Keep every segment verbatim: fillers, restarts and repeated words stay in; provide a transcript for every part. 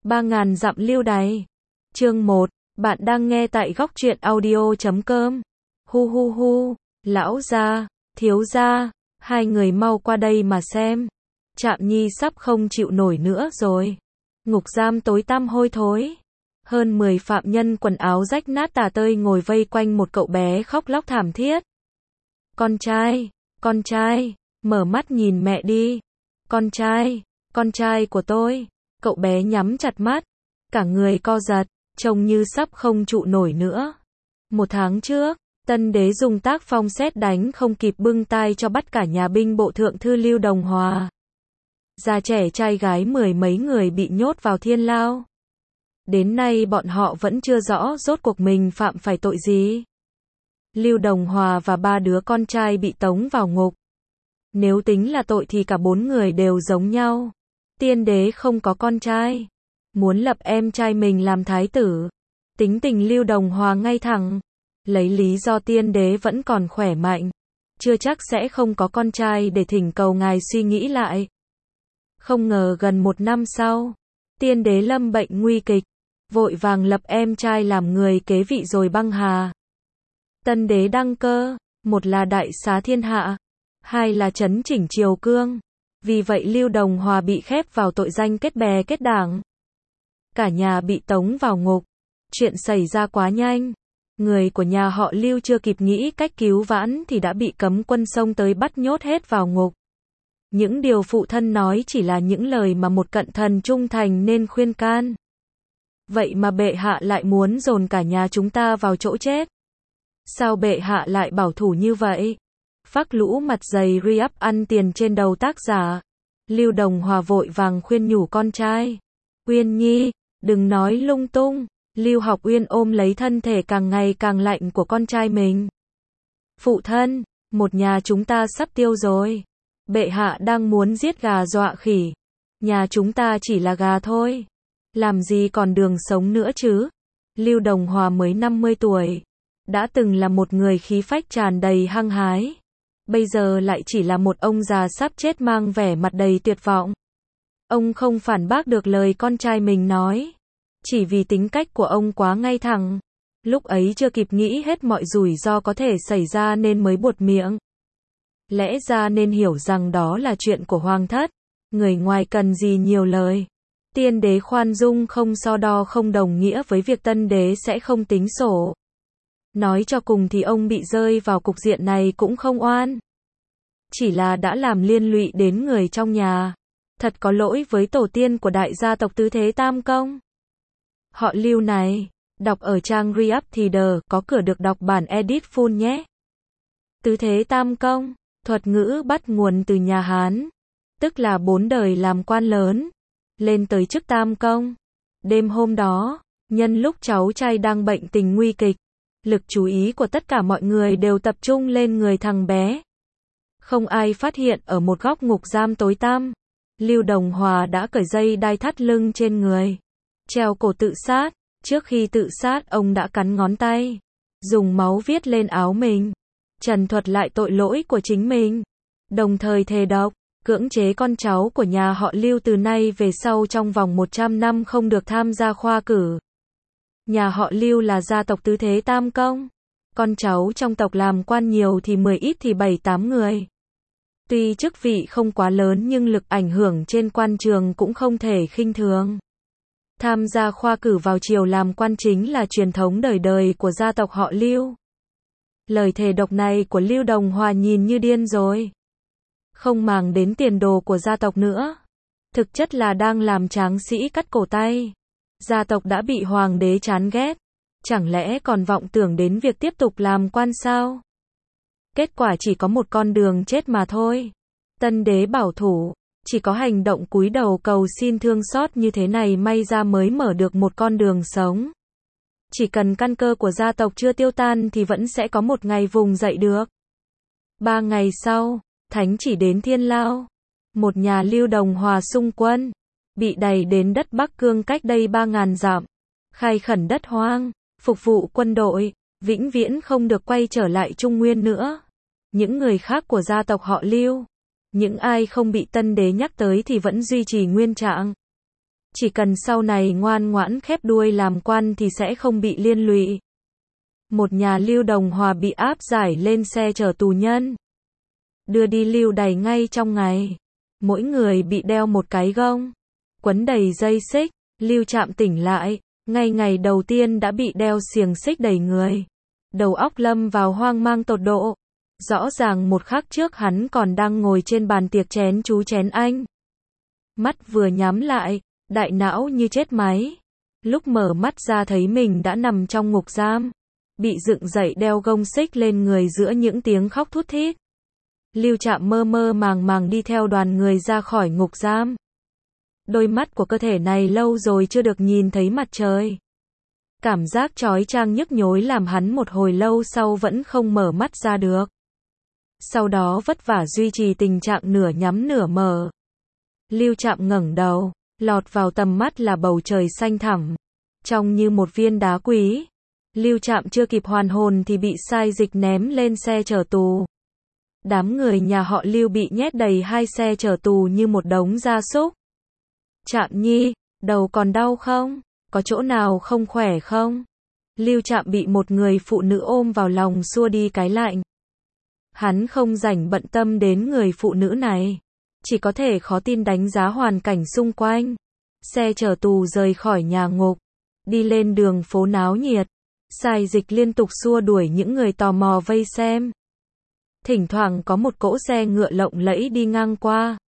Ba ngàn dặm lưu đày. Chương một, bạn đang nghe tại góc truyện audio chấm com. Hu hu hu, lão gia, thiếu gia, hai người mau qua đây mà xem. Trạm Nhi sắp không chịu nổi nữa rồi. Ngục giam tối tăm hôi thối. Hơn mười phạm nhân quần áo rách nát tả tơi ngồi vây quanh một cậu bé khóc lóc thảm thiết. Con trai, con trai, mở mắt nhìn mẹ đi. Con trai, con trai của tôi. Cậu bé nhắm chặt mắt, cả người co giật, trông như sắp không trụ nổi nữa. Một tháng trước, Tân Đế dùng tác phong sét đánh không kịp bưng tai cho bắt cả nhà binh bộ thượng thư Lưu Đồng Hòa. Già trẻ trai gái mười mấy người bị nhốt vào thiên lao. Đến nay bọn họ vẫn chưa rõ rốt cuộc mình phạm phải tội gì. Lưu Đồng Hòa và ba đứa con trai bị tống vào ngục. Nếu tính là tội thì cả bốn người đều giống nhau. Tiên đế không có con trai, muốn lập em trai mình làm thái tử. Tính tình Lưu Đồng Hòa ngay thẳng, lấy lý do tiên đế vẫn còn khỏe mạnh, chưa chắc sẽ không có con trai để thỉnh cầu ngài suy nghĩ lại. Không ngờ gần một năm sau, tiên đế lâm bệnh nguy kịch, vội vàng lập em trai làm người kế vị rồi băng hà. Tân đế đăng cơ, một là đại xá thiên hạ, hai là trấn chỉnh triều cương. Vì vậy Lưu Đồng Hòa bị khép vào tội danh kết bè kết đảng. Cả nhà bị tống vào ngục. Chuyện xảy ra quá nhanh. Người của nhà họ Lưu chưa kịp nghĩ cách cứu vãn thì đã bị cấm quân xông tới bắt nhốt hết vào ngục. Những điều phụ thân nói chỉ là những lời mà một cận thần trung thành nên khuyên can. Vậy mà bệ hạ lại muốn dồn cả nhà chúng ta vào chỗ chết. Sao bệ hạ lại bảo thủ như vậy? Phác lũ mặt dày re-up ăn tiền trên đầu tác giả. Lưu Đồng Hòa vội vàng khuyên nhủ con trai. Uyên Nhi, đừng nói lung tung. Lưu Học Uyên ôm lấy thân thể càng ngày càng lạnh của con trai mình. Phụ thân, một nhà chúng ta sắp tiêu rồi. Bệ hạ đang muốn giết gà dọa khỉ. Nhà chúng ta chỉ là gà thôi. Làm gì còn đường sống nữa chứ? Lưu Đồng Hòa mới năm mươi tuổi. Đã từng là một người khí phách tràn đầy hăng hái. Bây giờ lại chỉ là một ông già sắp chết mang vẻ mặt đầy tuyệt vọng. Ông không phản bác được lời con trai mình nói. Chỉ vì tính cách của ông quá ngay thẳng. Lúc ấy chưa kịp nghĩ hết mọi rủi ro có thể xảy ra nên mới buột miệng. Lẽ ra nên hiểu rằng đó là chuyện của hoàng thất. Người ngoài cần gì nhiều lời. Tiên đế khoan dung không so đo không đồng nghĩa với việc tân đế sẽ không tính sổ. Nói cho cùng thì ông bị rơi vào cục diện này cũng không oan. Chỉ là đã làm liên lụy đến người trong nhà. Thật có lỗi với tổ tiên của đại gia tộc Tứ Thế Tam Công. Họ Lưu này, đọc ở trang re-up thì đờ, có cửa được đọc bản edit full nhé. Tứ Thế Tam Công, thuật ngữ bắt nguồn từ nhà Hán. Tức là bốn đời làm quan lớn. Lên tới chức Tam Công. Đêm hôm đó, nhân lúc cháu trai đang bệnh tình nguy kịch. Lực chú ý của tất cả mọi người đều tập trung lên người thằng bé. Không ai phát hiện ở một góc ngục giam tối tăm. Lưu Đồng Hòa đã cởi dây đai thắt lưng trên người. Treo cổ tự sát. Trước khi tự sát ông đã cắn ngón tay. Dùng máu viết lên áo mình. Trần thuật lại tội lỗi của chính mình. Đồng thời thề độc, cưỡng chế con cháu của nhà họ Lưu từ nay về sau trong vòng một trăm năm không được tham gia khoa cử. Nhà họ Lưu là gia tộc Tứ Thế Tam Công. Con cháu trong tộc làm quan nhiều thì mười ít thì bảy tám người. Tuy chức vị không quá lớn nhưng lực ảnh hưởng trên quan trường cũng không thể khinh thường. Tham gia khoa cử vào triều làm quan chính là truyền thống đời đời của gia tộc họ Lưu. Lời thề độc này của Lưu Đồng Hòa nhìn như điên rồi. Không màng đến tiền đồ của gia tộc nữa. Thực chất là đang làm tráng sĩ cắt cổ tay. Gia tộc đã bị hoàng đế chán ghét. Chẳng lẽ còn vọng tưởng đến việc tiếp tục làm quan sao? Kết quả chỉ có một con đường chết mà thôi. Tân đế bảo thủ, chỉ có hành động cúi đầu cầu xin thương xót như thế này may ra mới mở được một con đường sống. Chỉ cần căn cơ của gia tộc chưa tiêu tan thì vẫn sẽ có một ngày vùng dậy được. Ba ngày sau, thánh chỉ đến thiên lao. Một nhà Lưu Đồng Hòa xung quân. Bị đày đến đất Bắc Cương cách đây ba ngàn dặm. Khai khẩn đất hoang. Phục vụ quân đội. Vĩnh viễn không được quay trở lại Trung Nguyên nữa. Những người khác của gia tộc họ Lưu. Những ai không bị tân đế nhắc tới thì vẫn duy trì nguyên trạng. Chỉ cần sau này ngoan ngoãn khép đuôi làm quan thì sẽ không bị liên lụy. Một nhà Lưu Đồng Hòa bị áp giải lên xe chở tù nhân. Đưa đi lưu đày ngay trong ngày. Mỗi người bị đeo một cái gông. Quấn đầy dây xích. Lưu Trạm tỉnh lại. Ngay ngày đầu tiên đã bị đeo xiềng xích đầy người. Đầu óc lâm vào hoang mang tột độ. Rõ ràng một khắc trước hắn còn đang ngồi trên bàn tiệc chén chú chén anh. Mắt vừa nhắm lại, đại não như chết máy. Lúc mở mắt ra thấy mình đã nằm trong ngục giam. Bị dựng dậy đeo gông xích lên người giữa những tiếng khóc thút thít. Lưu Trạm mơ mơ màng màng đi theo đoàn người ra khỏi ngục giam. Đôi mắt của cơ thể này lâu rồi chưa được nhìn thấy mặt trời. Cảm giác chói chang nhức nhối làm hắn một hồi lâu sau vẫn không mở mắt ra được. Sau đó vất vả duy trì tình trạng nửa nhắm nửa mở. Lưu Trạm ngẩng đầu, lọt vào tầm mắt là bầu trời xanh thẳm, trông như một viên đá quý. Lưu Trạm chưa kịp hoàn hồn thì bị sai dịch ném lên xe chở tù. Đám người nhà họ Lưu bị nhét đầy hai xe chở tù như một đống gia súc. Trạm Nhi, đầu còn đau không? Có chỗ nào không khỏe không? Lưu Trạm bị một người phụ nữ ôm vào lòng xua đi cái lạnh. Hắn không rảnh bận tâm đến người phụ nữ này. Chỉ có thể khó tin đánh giá hoàn cảnh xung quanh. Xe chở tù rời khỏi nhà ngục. Đi lên đường phố náo nhiệt. Sai dịch liên tục xua đuổi những người tò mò vây xem. Thỉnh thoảng có một cỗ xe ngựa lộng lẫy đi ngang qua.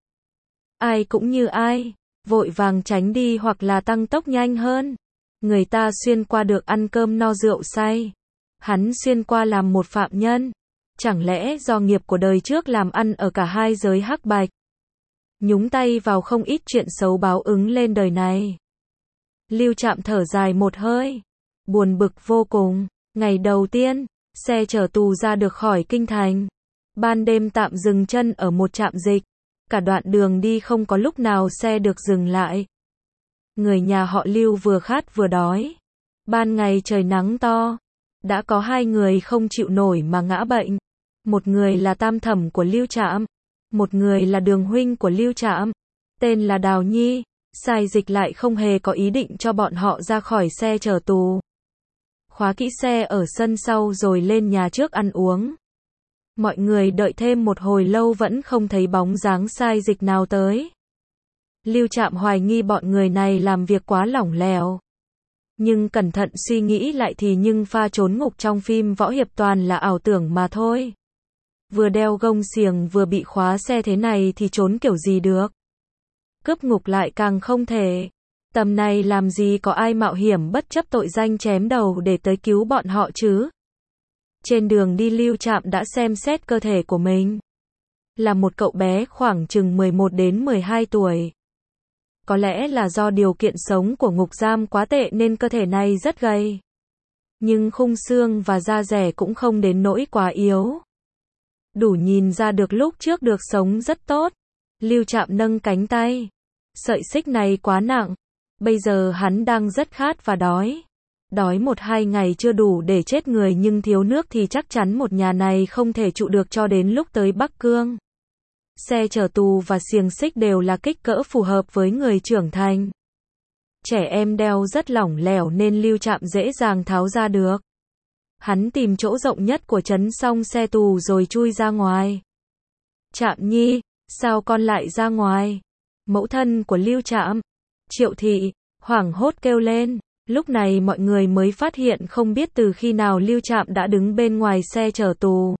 Ai cũng như ai, vội vàng tránh đi hoặc là tăng tốc nhanh hơn. Người ta xuyên qua được ăn cơm no rượu say. Hắn xuyên qua làm một phạm nhân. Chẳng lẽ do nghiệp của đời trước làm ăn ở cả hai giới hắc bạch, nhúng tay vào không ít chuyện xấu báo ứng lên đời này. Lưu Trạm thở dài một hơi, buồn bực vô cùng. Ngày đầu tiên, xe chở tù ra được khỏi kinh thành. Ban đêm tạm dừng chân ở một trạm dịch. Cả đoạn đường đi không có lúc nào xe được dừng lại. Người nhà họ Lưu vừa khát vừa đói. Ban ngày trời nắng to. Đã có hai người không chịu nổi mà ngã bệnh. Một người là tam thẩm của Lưu Trạm. Một người là đường huynh của Lưu Trạm. Tên là Đào Nhi. Sai dịch lại không hề có ý định cho bọn họ ra khỏi xe chở tù. Khóa kỹ xe ở sân sau rồi lên nhà trước ăn uống. Mọi người đợi thêm một hồi lâu vẫn không thấy bóng dáng sai dịch nào tới. Lưu Trạm hoài nghi bọn người này làm việc quá lỏng lẻo. Nhưng cẩn thận suy nghĩ lại thì nhưng pha trốn ngục trong phim võ hiệp toàn là ảo tưởng mà thôi. Vừa đeo gông xiềng vừa bị khóa xe thế này thì trốn kiểu gì được. Cướp ngục lại càng không thể. Tầm này làm gì có ai mạo hiểm bất chấp tội danh chém đầu để tới cứu bọn họ chứ. Trên đường đi Lưu Trạm đã xem xét cơ thể của mình. Là một cậu bé khoảng chừng mười một đến mười hai tuổi. Có lẽ là do điều kiện sống của ngục giam quá tệ nên cơ thể này rất gầy. Nhưng khung xương và da dẻ cũng không đến nỗi quá yếu. Đủ nhìn ra được lúc trước được sống rất tốt. Lưu Trạm nâng cánh tay. Sợi xích này quá nặng. Bây giờ hắn đang rất khát và đói. Đói một hai ngày chưa đủ để chết người nhưng thiếu nước thì chắc chắn một nhà này không thể trụ được cho đến lúc tới Bắc Cương. Xe chở tù và xiềng xích đều là kích cỡ phù hợp với người trưởng thành. Trẻ em đeo rất lỏng lẻo nên Lưu Trạm dễ dàng tháo ra được. Hắn tìm chỗ rộng nhất của trấn xong xe tù rồi chui ra ngoài. Trạm Nhi, sao con lại ra ngoài? Mẫu thân của Lưu Trạm, Triệu Thị, hoảng hốt kêu lên. Lúc này mọi người mới phát hiện không biết từ khi nào Lưu Trạm đã đứng bên ngoài xe chở tù.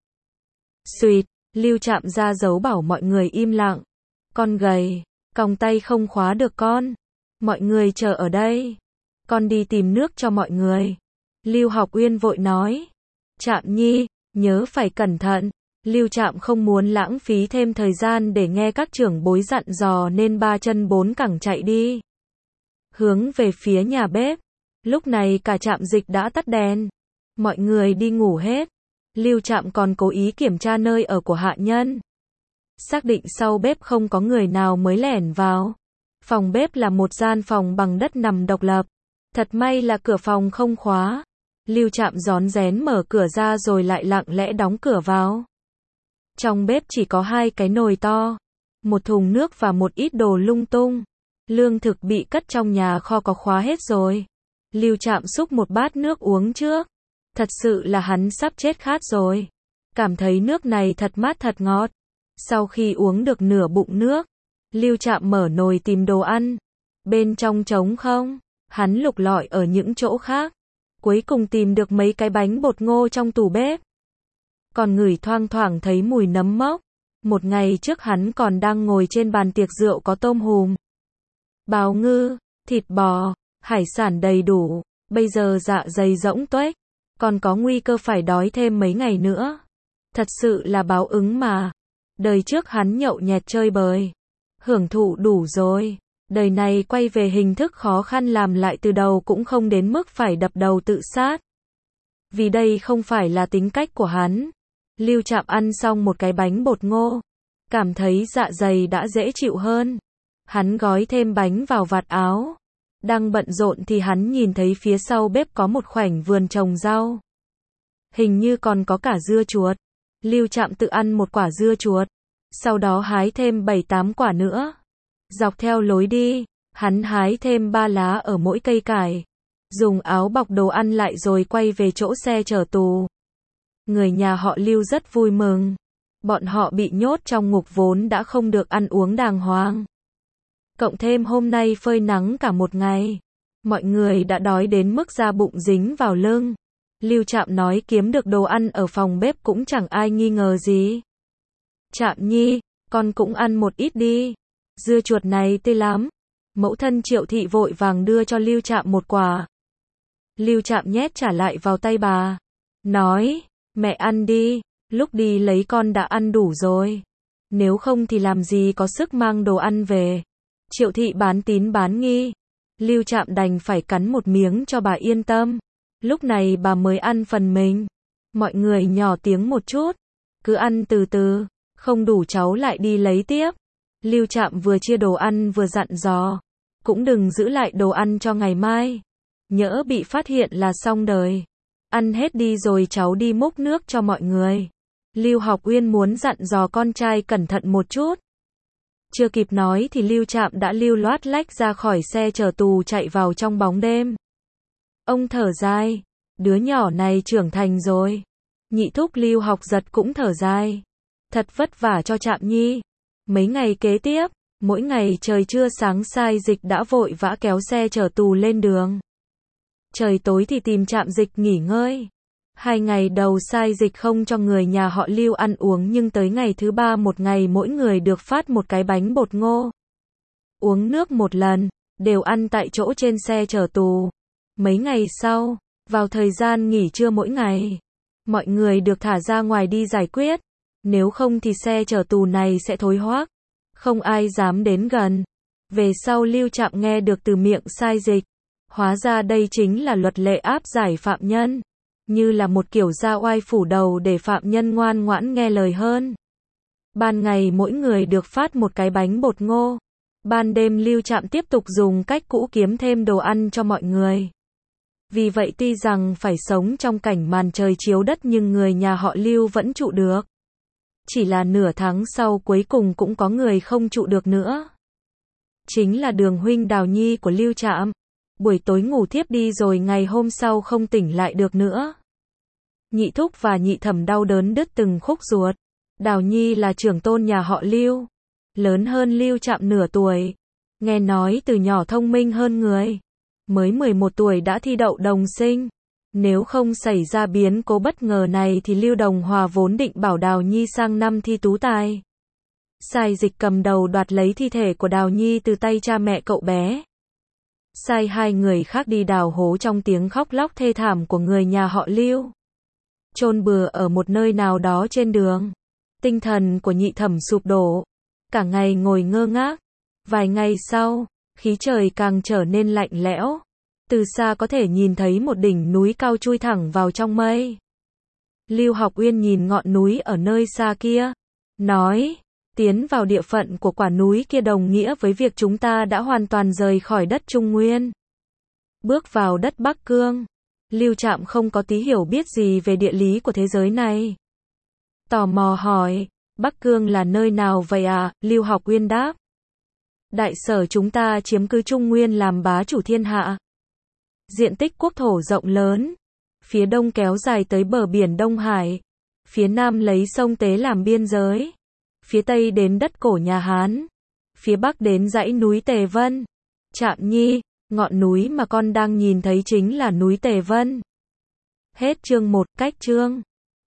Xuyệt, Lưu Trạm ra dấu bảo mọi người im lặng. Con gầy, còng tay không khóa được con. Mọi người chờ ở đây. Con đi tìm nước cho mọi người. Lưu Học Uyên vội nói. Trạm Nhi, nhớ phải cẩn thận. Lưu Trạm không muốn lãng phí thêm thời gian để nghe các trưởng bối dặn dò nên ba chân bốn cẳng chạy đi. Hướng về phía nhà bếp. Lúc này cả trạm dịch đã tắt đèn. Mọi người đi ngủ hết. Lưu Trạm còn cố ý kiểm tra nơi ở của hạ nhân. Xác định sau bếp không có người nào mới lẻn vào. Phòng bếp là một gian phòng bằng đất nằm độc lập. Thật may là cửa phòng không khóa. Lưu Trạm rón rén mở cửa ra rồi lại lặng lẽ đóng cửa vào. Trong bếp chỉ có hai cái nồi to, một thùng nước và một ít đồ lung tung. Lương thực bị cất trong nhà kho có khóa hết rồi. Lưu Trạm xúc một bát nước uống trước. Thật sự là hắn sắp chết khát rồi. Cảm thấy nước này thật mát thật ngọt. Sau khi uống được nửa bụng nước, Lưu Trạm mở nồi tìm đồ ăn. Bên trong trống không, hắn lục lọi ở những chỗ khác. Cuối cùng tìm được mấy cái bánh bột ngô trong tủ bếp. Còn ngửi thoang thoảng thấy mùi nấm mốc. Một ngày trước hắn còn đang ngồi trên bàn tiệc rượu có tôm hùm, bào ngư, thịt bò, hải sản đầy đủ. Bây giờ dạ dày rỗng tuếch, còn có nguy cơ phải đói thêm mấy ngày nữa. Thật sự là báo ứng mà. Đời trước hắn nhậu nhẹt chơi bời, hưởng thụ đủ rồi. Đời này quay về hình thức khó khăn làm lại từ đầu cũng không đến mức phải đập đầu tự sát. Vì đây không phải là tính cách của hắn. Lưu Trạm ăn xong một cái bánh bột ngô, cảm thấy dạ dày đã dễ chịu hơn. Hắn gói thêm bánh vào vạt áo. Đang bận rộn thì hắn nhìn thấy phía sau bếp có một khoảnh vườn trồng rau. Hình như còn có cả dưa chuột. Lưu Trạm tự ăn một quả dưa chuột, sau đó hái thêm bảy tám quả nữa. Dọc theo lối đi, hắn hái thêm ba lá ở mỗi cây cải. Dùng áo bọc đồ ăn lại rồi quay về chỗ xe chở tù. Người nhà họ Lưu rất vui mừng. Bọn họ bị nhốt trong ngục vốn đã không được ăn uống đàng hoàng. Cộng thêm hôm nay phơi nắng cả một ngày. Mọi người đã đói đến mức da bụng dính vào lưng. Lưu Trạm nói kiếm được đồ ăn ở phòng bếp cũng chẳng ai nghi ngờ gì. Trạm nhi, con cũng ăn một ít đi. Dưa chuột này tươi lắm. Mẫu thân Triệu Thị vội vàng đưa cho Lưu Trạm một quả. Lưu Trạm nhét trả lại vào tay bà. Nói, mẹ ăn đi, lúc đi lấy con đã ăn đủ rồi. Nếu không thì làm gì có sức mang đồ ăn về. Triệu Thị bán tín bán nghi. Lưu Trạm đành phải cắn một miếng cho bà yên tâm. Lúc này bà mới ăn phần mình. Mọi người nhỏ tiếng một chút. Cứ ăn từ từ, không đủ cháu lại đi lấy tiếp. Lưu Trạm vừa chia đồ ăn vừa dặn dò. Cũng đừng giữ lại đồ ăn cho ngày mai. Nhỡ bị phát hiện là xong đời. Ăn hết đi rồi cháu đi múc nước cho mọi người. Lưu Học Uyên muốn dặn dò con trai cẩn thận một chút. Chưa kịp nói thì Lưu Trạm đã lưu loát lách ra khỏi xe chở tù chạy vào trong bóng đêm. Ông thở dài, đứa nhỏ này trưởng thành rồi. Nhị thúc Lưu Học Giật cũng thở dài. Thật vất vả cho Trạm nhi. Mấy ngày kế tiếp, mỗi ngày trời chưa sáng Sai Dịch đã vội vã kéo xe chở tù lên đường. Trời tối thì tìm Trạm Dịch nghỉ ngơi. Hai ngày đầu Sai Dịch không cho người nhà họ Lưu ăn uống, nhưng tới ngày thứ ba một ngày mỗi người được phát một cái bánh bột ngô. Uống nước một lần, đều ăn tại chỗ trên xe chở tù. Mấy ngày sau, vào thời gian nghỉ trưa mỗi ngày, mọi người được thả ra ngoài đi giải quyết. Nếu không thì xe chở tù này sẽ thối hoác. Không ai dám đến gần. Về sau Lưu Trạm nghe được từ miệng Sai Dịch. Hóa ra đây chính là luật lệ áp giải phạm nhân. Như là một kiểu gia oai phủ đầu để phạm nhân ngoan ngoãn nghe lời hơn. Ban ngày mỗi người được phát một cái bánh bột ngô. Ban đêm Lưu Trạm tiếp tục dùng cách cũ kiếm thêm đồ ăn cho mọi người. Vì vậy tuy rằng phải sống trong cảnh màn trời chiếu đất nhưng người nhà họ Lưu vẫn trụ được. Chỉ là nửa tháng sau cuối cùng cũng có người không trụ được nữa. Chính là Đường huynh Đào Nhi của Lưu Trạm. Buổi tối ngủ thiếp đi rồi ngày hôm sau không tỉnh lại được nữa. Nhị thúc và nhị thẩm đau đớn đứt từng khúc ruột. Đào Nhi là trưởng tôn nhà họ Lưu. Lớn hơn Lưu Trạm nửa tuổi. Nghe nói từ nhỏ thông minh hơn người. Mới mười một tuổi đã thi đậu đồng sinh. Nếu không xảy ra biến cố bất ngờ này thì Lưu Đồng Hòa vốn định bảo Đào Nhi sang năm thi tú tài. Sai Dịch cầm đầu đoạt lấy thi thể của Đào Nhi từ tay cha mẹ cậu bé. Sai hai người khác đi đào hố trong tiếng khóc lóc thê thảm của người nhà họ Lưu. Chôn bừa ở một nơi nào đó trên đường. Tinh thần của nhị thẩm sụp đổ. Cả ngày ngồi ngơ ngác. Vài ngày sau, khí trời càng trở nên lạnh lẽo. Từ xa có thể nhìn thấy một đỉnh núi cao chui thẳng vào trong mây. Lưu Học Uyên nhìn ngọn núi ở nơi xa kia. Nói, tiến vào địa phận của quả núi kia đồng nghĩa với việc chúng ta đã hoàn toàn rời khỏi đất Trung Nguyên. Bước vào đất Bắc Cương. Lưu Trạm không có tí hiểu biết gì về địa lý của thế giới này. Tò mò hỏi, Bắc Cương là nơi nào vậy à? Lưu Học Uyên đáp. Đại sở chúng ta chiếm cứ Trung Nguyên làm bá chủ thiên hạ. Diện tích quốc thổ rộng lớn. Phía đông kéo dài tới bờ biển Đông Hải. Phía nam lấy sông Tế làm biên giới. Phía tây đến đất cổ nhà Hán. Phía bắc đến dãy núi Tề Vân. Trạm Nhi, ngọn núi mà con đang nhìn thấy chính là núi Tề Vân. Hết chương một, cách chương.